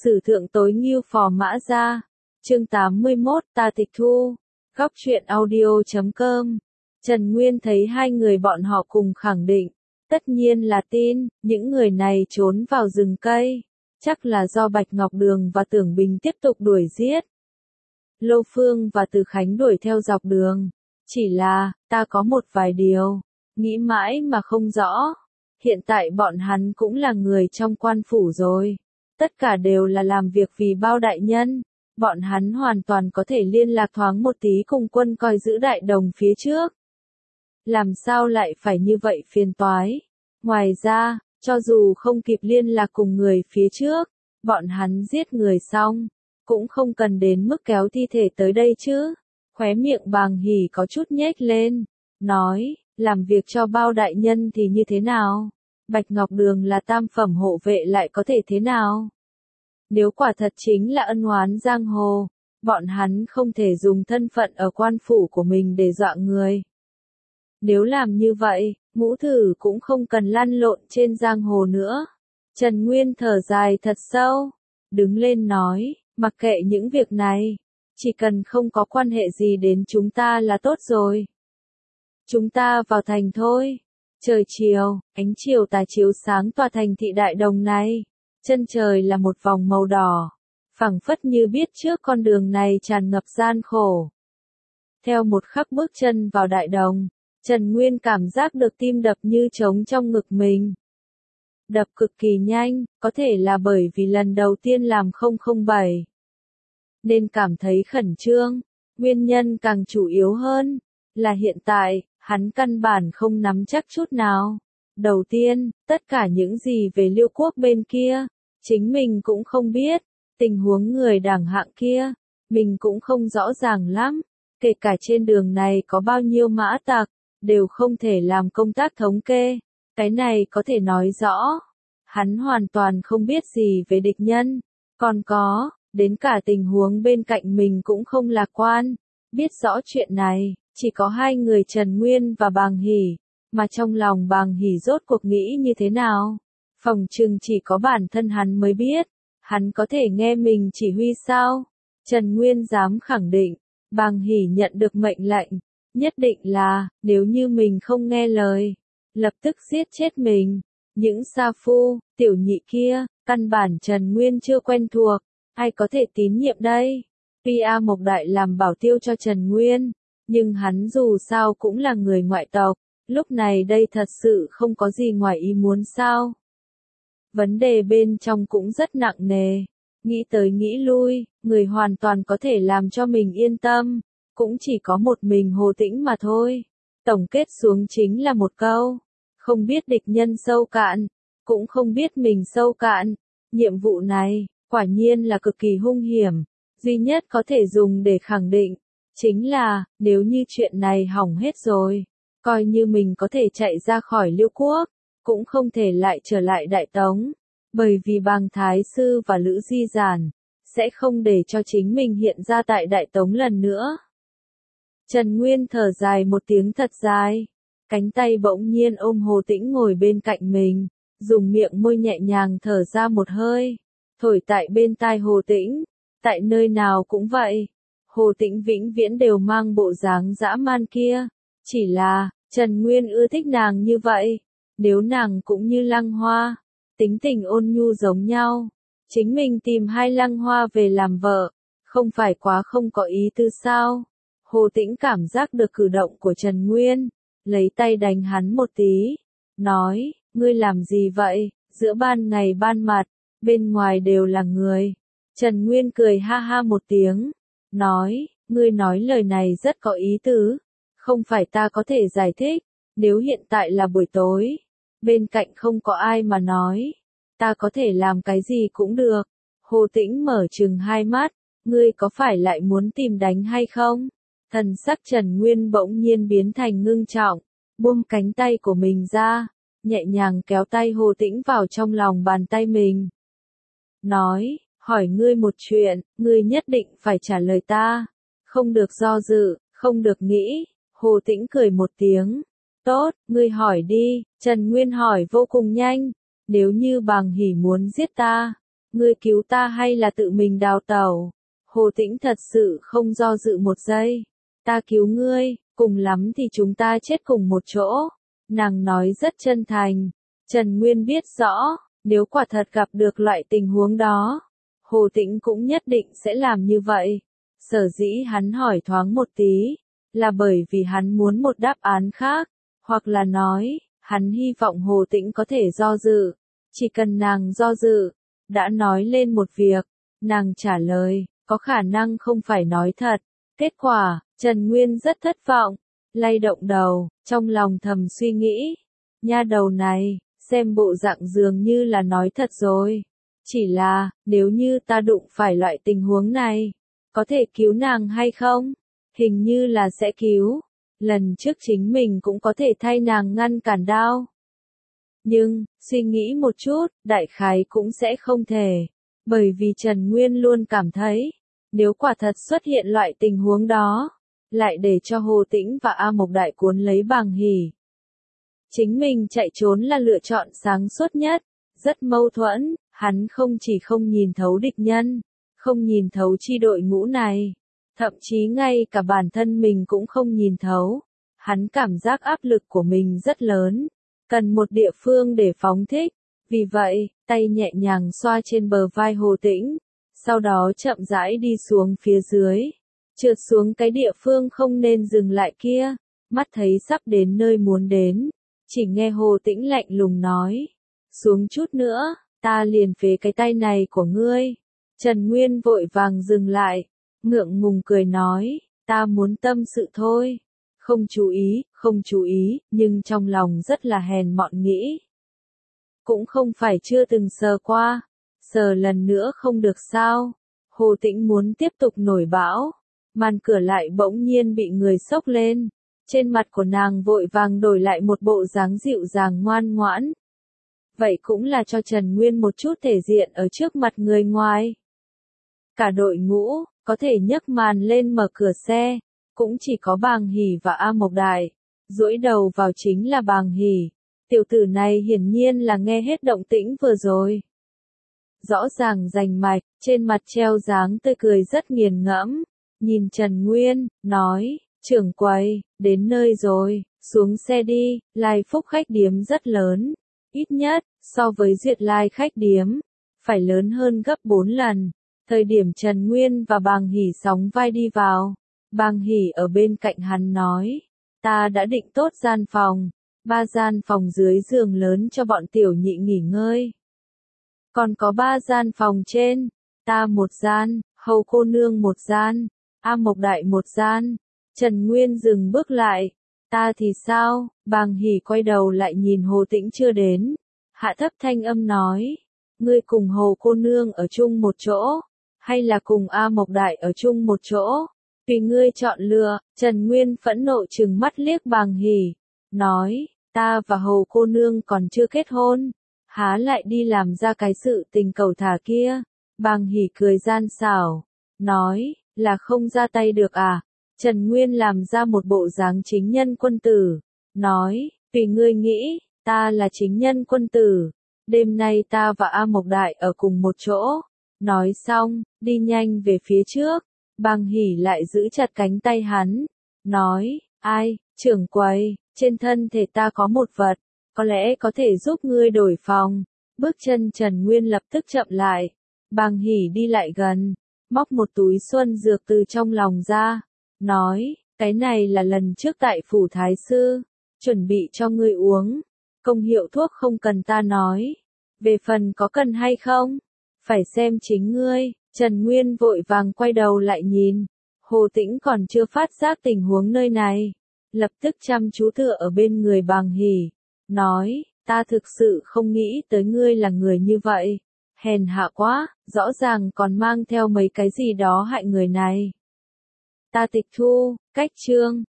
Sử thượng tối ngưu phò mã ra. Chương 81 ta tịch thu. Góc truyện audio.com. Trần Nguyên thấy hai người bọn họ cùng khẳng định. Tất nhiên là tin, những người này trốn vào rừng cây. Chắc là do Bạch Ngọc Đường và Tưởng Bình tiếp tục đuổi giết. Lô Phương và Từ Khánh đuổi theo dọc đường. Chỉ là, ta có một vài điều. Nghĩ mãi mà không rõ. Hiện tại bọn hắn cũng là người trong quan phủ rồi. Tất cả đều là làm việc vì bao đại nhân. Bọn hắn hoàn toàn có thể liên lạc thoáng một tí cùng quân coi giữ đại đồng phía trước. Làm sao lại phải như vậy phiền toái? Ngoài ra, cho dù không kịp liên lạc cùng người phía trước, bọn hắn giết người xong, cũng không cần đến mức kéo thi thể tới đây chứ. Khóe miệng Bàng Hỉ có chút nhếch lên, nói, làm việc cho bao đại nhân thì như thế nào? Bạch Ngọc Đường là tam phẩm hộ vệ lại có thể thế nào? Nếu quả thật chính là ân oán giang hồ, bọn hắn không thể dùng thân phận ở quan phủ của mình để dọa người. Nếu làm như vậy, Ngũ Thử cũng không cần lăn lộn trên giang hồ nữa. Trần Nguyên thở dài thật sâu, đứng lên nói, mặc kệ những việc này, chỉ cần không có quan hệ gì đến chúng ta là tốt rồi. Chúng ta vào thành thôi. Trời chiều, ánh chiều tà chiếu sáng tòa thành thị đại đồng này. Chân trời là một vòng màu đỏ, phảng phất như biết trước con đường này tràn ngập gian khổ. Theo một khắc bước chân vào đại đồng, Trần Nguyên cảm giác được tim đập như trống trong ngực mình. Đập cực kỳ nhanh, có thể là bởi vì lần đầu tiên làm 007. Nên cảm thấy khẩn trương, nguyên nhân càng chủ yếu hơn, là hiện tại, hắn căn bản không nắm chắc chút nào. Đầu tiên, tất cả những gì về Liêu quốc bên kia, chính mình cũng không biết, tình huống người đảng hạng kia, mình cũng không rõ ràng lắm, kể cả trên đường này có bao nhiêu mã tặc, đều không thể làm công tác thống kê, cái này có thể nói rõ, hắn hoàn toàn không biết gì về địch nhân, còn có, đến cả tình huống bên cạnh mình cũng không lạc quan, biết rõ chuyện này, chỉ có hai người Trần Nguyên và Bàng Hỉ, mà trong lòng Bàng Hỉ rốt cuộc nghĩ như thế nào? Phòng trừng chỉ có bản thân hắn mới biết, hắn có thể nghe mình chỉ huy sao? Trần Nguyên dám khẳng định, Bàng Hỉ nhận được mệnh lệnh, nhất định là, nếu như mình không nghe lời, lập tức giết chết mình. Những sa phu, tiểu nhị kia, căn bản Trần Nguyên chưa quen thuộc, ai có thể tín nhiệm đây? Pia Mộc Đại làm bảo tiêu cho Trần Nguyên, nhưng hắn dù sao cũng là người ngoại tộc, lúc này đây thật sự không có gì ngoài ý muốn sao? Vấn đề bên trong cũng rất nặng nề, nghĩ tới nghĩ lui, người hoàn toàn có thể làm cho mình yên tâm, cũng chỉ có một mình Hồ Tĩnh mà thôi. Tổng kết xuống chính là một câu, không biết địch nhân sâu cạn, cũng không biết mình sâu cạn. Nhiệm vụ này, quả nhiên là cực kỳ hung hiểm, duy nhất có thể dùng để khẳng định, chính là, nếu như chuyện này hỏng hết rồi, coi như mình có thể chạy ra khỏi Liêu quốc, cũng không thể lại trở lại Đại Tống, bởi vì Bàng Thái Sư và Lữ Di Giản, sẽ không để cho chính mình hiện ra tại Đại Tống lần nữa. Trần Nguyên thở dài một tiếng thật dài, cánh tay bỗng nhiên ôm Hồ Tĩnh ngồi bên cạnh mình, dùng miệng môi nhẹ nhàng thở ra một hơi, thổi tại bên tai Hồ Tĩnh, tại nơi nào cũng vậy. Hồ Tĩnh vĩnh viễn đều mang bộ dáng dã man kia, chỉ là, Trần Nguyên ưa thích nàng như vậy, nếu nàng cũng như Lăng Hoa, tính tình ôn nhu giống nhau, chính mình tìm hai Lăng Hoa về làm vợ, không phải quá không có ý tư sao? Hồ Tĩnh cảm giác được cử động của Trần Nguyên, lấy tay đánh hắn một tí, nói, ngươi làm gì vậy, giữa ban ngày ban mặt, bên ngoài đều là người. Trần Nguyên cười ha ha một tiếng, nói, ngươi nói lời này rất có ý tứ, không phải ta có thể giải thích, nếu hiện tại là buổi tối, bên cạnh không có ai mà nói, ta có thể làm cái gì cũng được. Hồ Tĩnh mở trừng hai mắt, ngươi có phải lại muốn tìm đánh hay không? Thần sắc Trần Nguyên bỗng nhiên biến thành ngưng trọng, buông cánh tay của mình ra, nhẹ nhàng kéo tay Hồ Tĩnh vào trong lòng bàn tay mình. Nói, hỏi ngươi một chuyện, ngươi nhất định phải trả lời ta, không được do dự, không được nghĩ. Hồ Tĩnh cười một tiếng, tốt, ngươi hỏi đi. Trần Nguyên hỏi vô cùng nhanh, nếu như Bàng Hỉ muốn giết ta, Ngươi cứu ta hay là tự mình đào tẩu? Hồ Tĩnh thật sự không do dự một giây. Ta cứu ngươi, cùng lắm thì chúng ta chết cùng một chỗ. Nàng nói rất chân thành. Trần Nguyên biết rõ, nếu quả thật gặp được loại tình huống đó, Hồ Tĩnh cũng nhất định sẽ làm như vậy. Sở dĩ hắn hỏi thoáng một tí, là bởi vì hắn muốn một đáp án khác, hoặc là nói, hắn hy vọng Hồ Tĩnh có thể do dự. Chỉ cần nàng do dự, đã nói lên một việc, nàng trả lời, có khả năng không phải nói thật. Kết quả, Trần Nguyên rất thất vọng, lay động đầu, trong lòng thầm suy nghĩ. Nha đầu này, xem bộ dạng dường như là nói thật rồi. Chỉ là, nếu như ta đụng phải loại tình huống này, có thể cứu nàng hay không? Hình như là sẽ cứu. Lần trước chính mình cũng có thể thay nàng ngăn cản đao. Nhưng, suy nghĩ một chút, đại khái cũng sẽ không thể. Bởi vì Trần Nguyên luôn cảm thấy, nếu quả thật xuất hiện loại tình huống đó, lại để cho Hồ Tĩnh và A Mộc Đại cuốn lấy Bàng Hỉ. Chính mình chạy trốn là lựa chọn sáng suốt nhất, rất mâu thuẫn, hắn không chỉ không nhìn thấu địch nhân, không nhìn thấu chi đội ngũ này, thậm chí ngay cả bản thân mình cũng không nhìn thấu. Hắn cảm giác áp lực của mình rất lớn, cần một địa phương để phóng thích, vì vậy, tay nhẹ nhàng xoa trên bờ vai Hồ Tĩnh, sau đó chậm rãi đi xuống phía dưới, trượt xuống cái địa phương không nên dừng lại kia, mắt thấy sắp đến nơi muốn đến, chỉ nghe Hồ Tĩnh lạnh lùng nói, xuống chút nữa, ta liền phế cái tay này của ngươi. Trần Nguyên vội vàng dừng lại, ngượng ngùng cười nói, ta muốn tâm sự thôi. Không chú ý, nhưng trong lòng rất là hèn mọn nghĩ. Cũng không phải chưa từng sờ qua, sờ lần nữa không được sao. Hồ Tĩnh muốn tiếp tục nổi bão, màn cửa lại bỗng nhiên bị người xốc lên. Trên mặt của nàng vội vàng đổi lại một bộ dáng dịu dàng ngoan ngoãn. Vậy cũng là cho Trần Nguyên một chút thể diện ở trước mặt người ngoài. Cả đội ngũ, có thể nhấc màn lên mở cửa xe, cũng chỉ có Bàng Hỉ và A Mộc Đại. Duỗi đầu vào chính là Bàng Hỉ. Tiểu tử này hiển nhiên là nghe hết động tĩnh vừa rồi. Rõ ràng rành mạch, trên mặt treo dáng tươi cười rất nghiền ngẫm. Nhìn Trần Nguyên, nói, trưởng quầy, đến nơi rồi, xuống xe đi, Lai Phúc khách điếm rất lớn. Ít nhất, so với Duyệt Lai khách điếm, phải lớn hơn gấp 4 lần. Thời điểm Trần Nguyên và Bàng Hỉ sóng vai đi vào, Bàng Hỉ ở bên cạnh hắn nói, ta đã định tốt gian phòng, 3 gian phòng dưới giường lớn cho bọn tiểu nhị nghỉ ngơi. Còn có 3 gian phòng trên, ta một gian, Hầu cô nương một gian, A Mộc Đại một gian. Trần Nguyên dừng bước lại, ta thì sao? Bàng Hỉ quay đầu lại nhìn Hồ Tĩnh chưa đến, hạ thấp thanh âm nói, ngươi cùng Hầu cô nương ở chung một chỗ, hay là cùng A Mộc Đại ở chung một chỗ? Tùy ngươi chọn lựa. Trần Nguyên phẫn nộ trừng mắt liếc Bàng Hỉ, nói, ta và Hầu cô nương còn chưa kết hôn, há lại đi làm ra cái sự tình cầu thả kia. Bàng Hỉ cười gian xảo, nói, là không ra tay được à? Trần Nguyên làm ra một bộ dáng chính nhân quân tử, nói, tùy ngươi nghĩ, ta là chính nhân quân tử, đêm nay ta và A Mộc Đại ở cùng một chỗ. Nói xong, đi nhanh về phía trước, Bàng Hỉ lại giữ chặt cánh tay hắn, nói, ai, trưởng quầy, trên thân thể ta có một vật, có lẽ có thể giúp ngươi đổi phòng. Bước chân Trần Nguyên lập tức chậm lại, Bàng Hỉ đi lại gần, móc một túi xuân dược từ trong lòng ra, nói, cái này là lần trước tại phủ thái sư, chuẩn bị cho ngươi uống, công hiệu thuốc không cần ta nói, về phần có cần hay không, phải xem chính ngươi. Trần Nguyên vội vàng quay đầu lại nhìn, Hồ Tĩnh còn chưa phát giác tình huống nơi này, lập tức chăm chú tựa ở bên người Bàng Hỉ, nói, ta thực sự không nghĩ tới ngươi là người như vậy, hèn hạ quá, rõ ràng còn mang theo mấy cái gì đó hại người này. Ta tịch thu, cách chương.